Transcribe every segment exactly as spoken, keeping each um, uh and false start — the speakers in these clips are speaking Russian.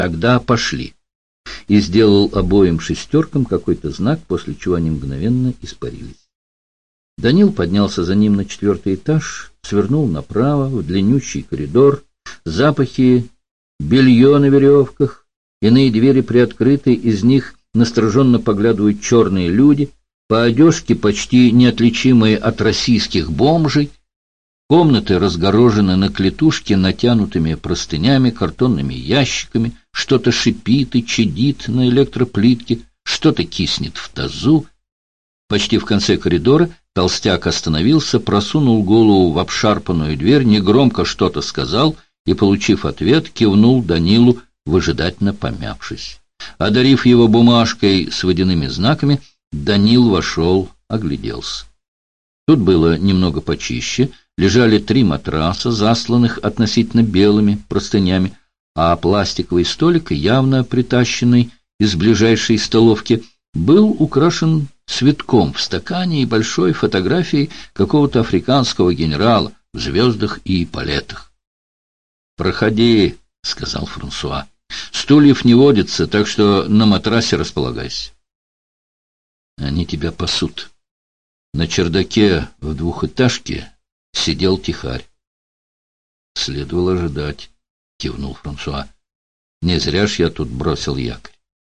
Тогда пошли. И сделал обоим шестеркам какой-то знак, после чего они мгновенно испарились. Данил поднялся за ним на четвертый этаж, свернул направо в длиннющий коридор. Запахи, белье на веревках, иные двери приоткрыты, из них настороженно поглядывают черные люди, по одежке почти неотличимые от российских бомжей. Комнаты разгорожены на клетушке натянутыми простынями, картонными ящиками, что-то шипит и чадит на электроплитке, что-то киснет в тазу. Почти в конце коридора толстяк остановился, просунул голову в обшарпанную дверь, негромко что-то сказал и, получив ответ, кивнул Данилу, выжидательно помявшись. Одарив его бумажкой с водяными знаками, Данил вошел, огляделся. Тут было немного почище, лежали три матраса, засланных относительно белыми простынями, а пластиковый столик, явно притащенный из ближайшей столовки, был украшен цветком в стакане и большой фотографией какого-то африканского генерала в звездах и палетах. «Проходи», — сказал Франсуа. «Стульев не водится, так что на матрасе располагайся». «Они тебя пасут». На чердаке в двухэтажке сидел тихарь. «Следовало ожидать», — кивнул Франсуа. «Не зря ж я тут бросил якорь».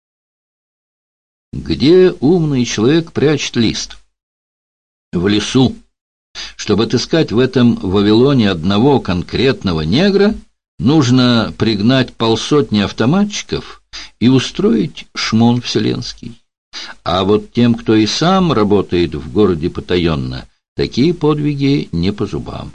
«Где умный человек прячет лист?» «В лесу. Чтобы отыскать в этом Вавилоне одного конкретного негра, нужно пригнать полсотни автоматчиков и устроить шмон вселенский. А вот тем, кто и сам работает в городе потаенно, такие подвиги не по зубам».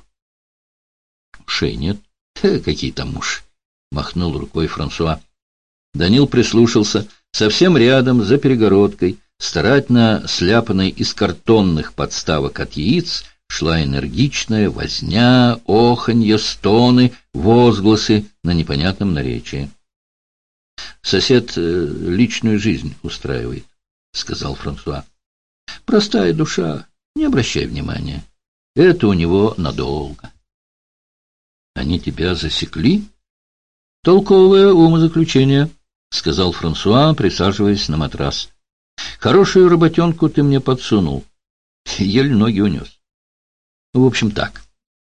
«Ушей нет?» «Какие там уши?» — махнул рукой Франсуа. Данил прислушался. Совсем рядом, за перегородкой, старательно сляпанной из картонных подставок от яиц, шла энергичная возня, оханье, стоны, возгласы на непонятном наречии. «Сосед э, личную жизнь устраивает», — сказал Франсуа. «Простая душа, не обращай внимания. Это у него надолго». «Они тебя засекли?» «Толковое умозаключение», — сказал Франсуа, присаживаясь на матрас. «Хорошую работенку ты мне подсунул. Еле ноги унес. В общем, так.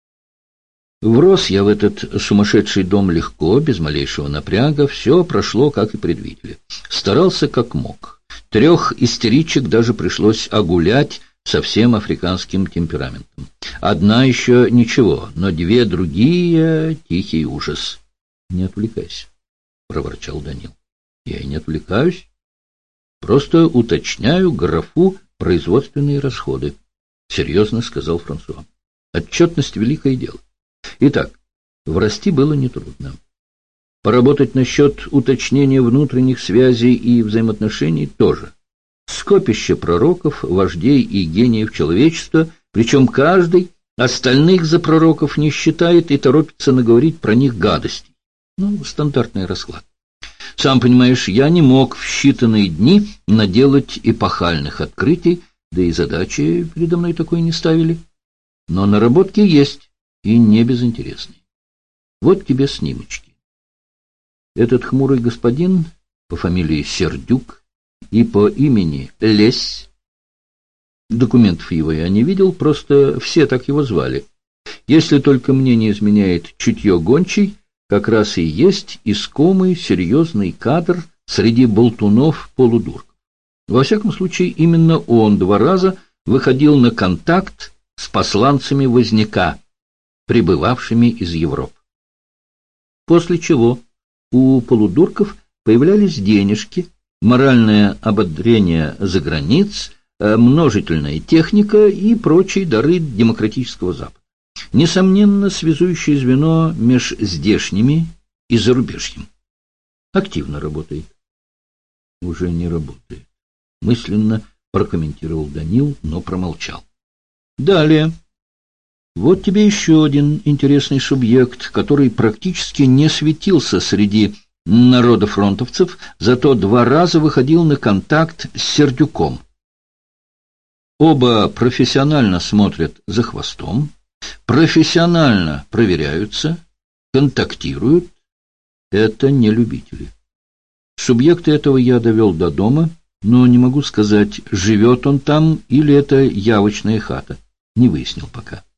Врос я в этот сумасшедший дом легко, без малейшего напряга. Все прошло, как и предвидели. Старался как мог. Трех истеричек даже пришлось огулять со всем африканским темпераментом. Одна еще ничего, но две другие — тихий ужас». «Не отвлекайся», — проворчал Данил. «Я и не отвлекаюсь. Просто уточняю графу «производственные расходы», — серьезно сказал Франсуа. «Отчетность — великое дело. Итак, врасти было нетрудно. Поработать насчет уточнения внутренних связей и взаимоотношений тоже. Скопище пророков, вождей и гениев человечества, причем каждый остальных за пророков не считает и торопится наговорить про них гадостей. Ну, стандартный расклад. Сам понимаешь, я не мог в считанные дни наделать эпохальных открытий, да и задачи передо мной такой не ставили. Но наработки есть, и не безинтересные. Вот тебе снимочки. Этот хмурый господин по фамилии Сердюк и по имени Лесь, документов его я не видел, просто все так его звали. Если только мне не изменяет чутье гончий, как раз и есть искомый серьезный кадр среди болтунов-полудурков. Во всяком случае, именно он два раза выходил на контакт с посланцами Возняка, прибывавшими из Европы. После чего у полудурков появлялись денежки, моральное ободрение за границ, множительная техника и прочие дары демократического Запада. Несомненно, связующее звено меж здешними и зарубежьем. Активно работает. Уже не работает. Мысленно прокомментировал Данил, но промолчал. Далее. Вот тебе еще один интересный субъект, который практически не светился среди народофронтовцев, зато два раза выходил на контакт с Сердюком. Оба профессионально смотрят за хвостом, профессионально проверяются, контактируют. Это не любители. Субъекта этого я довел до дома, но не могу сказать, живет он там или это явочная хата. Не выяснил пока.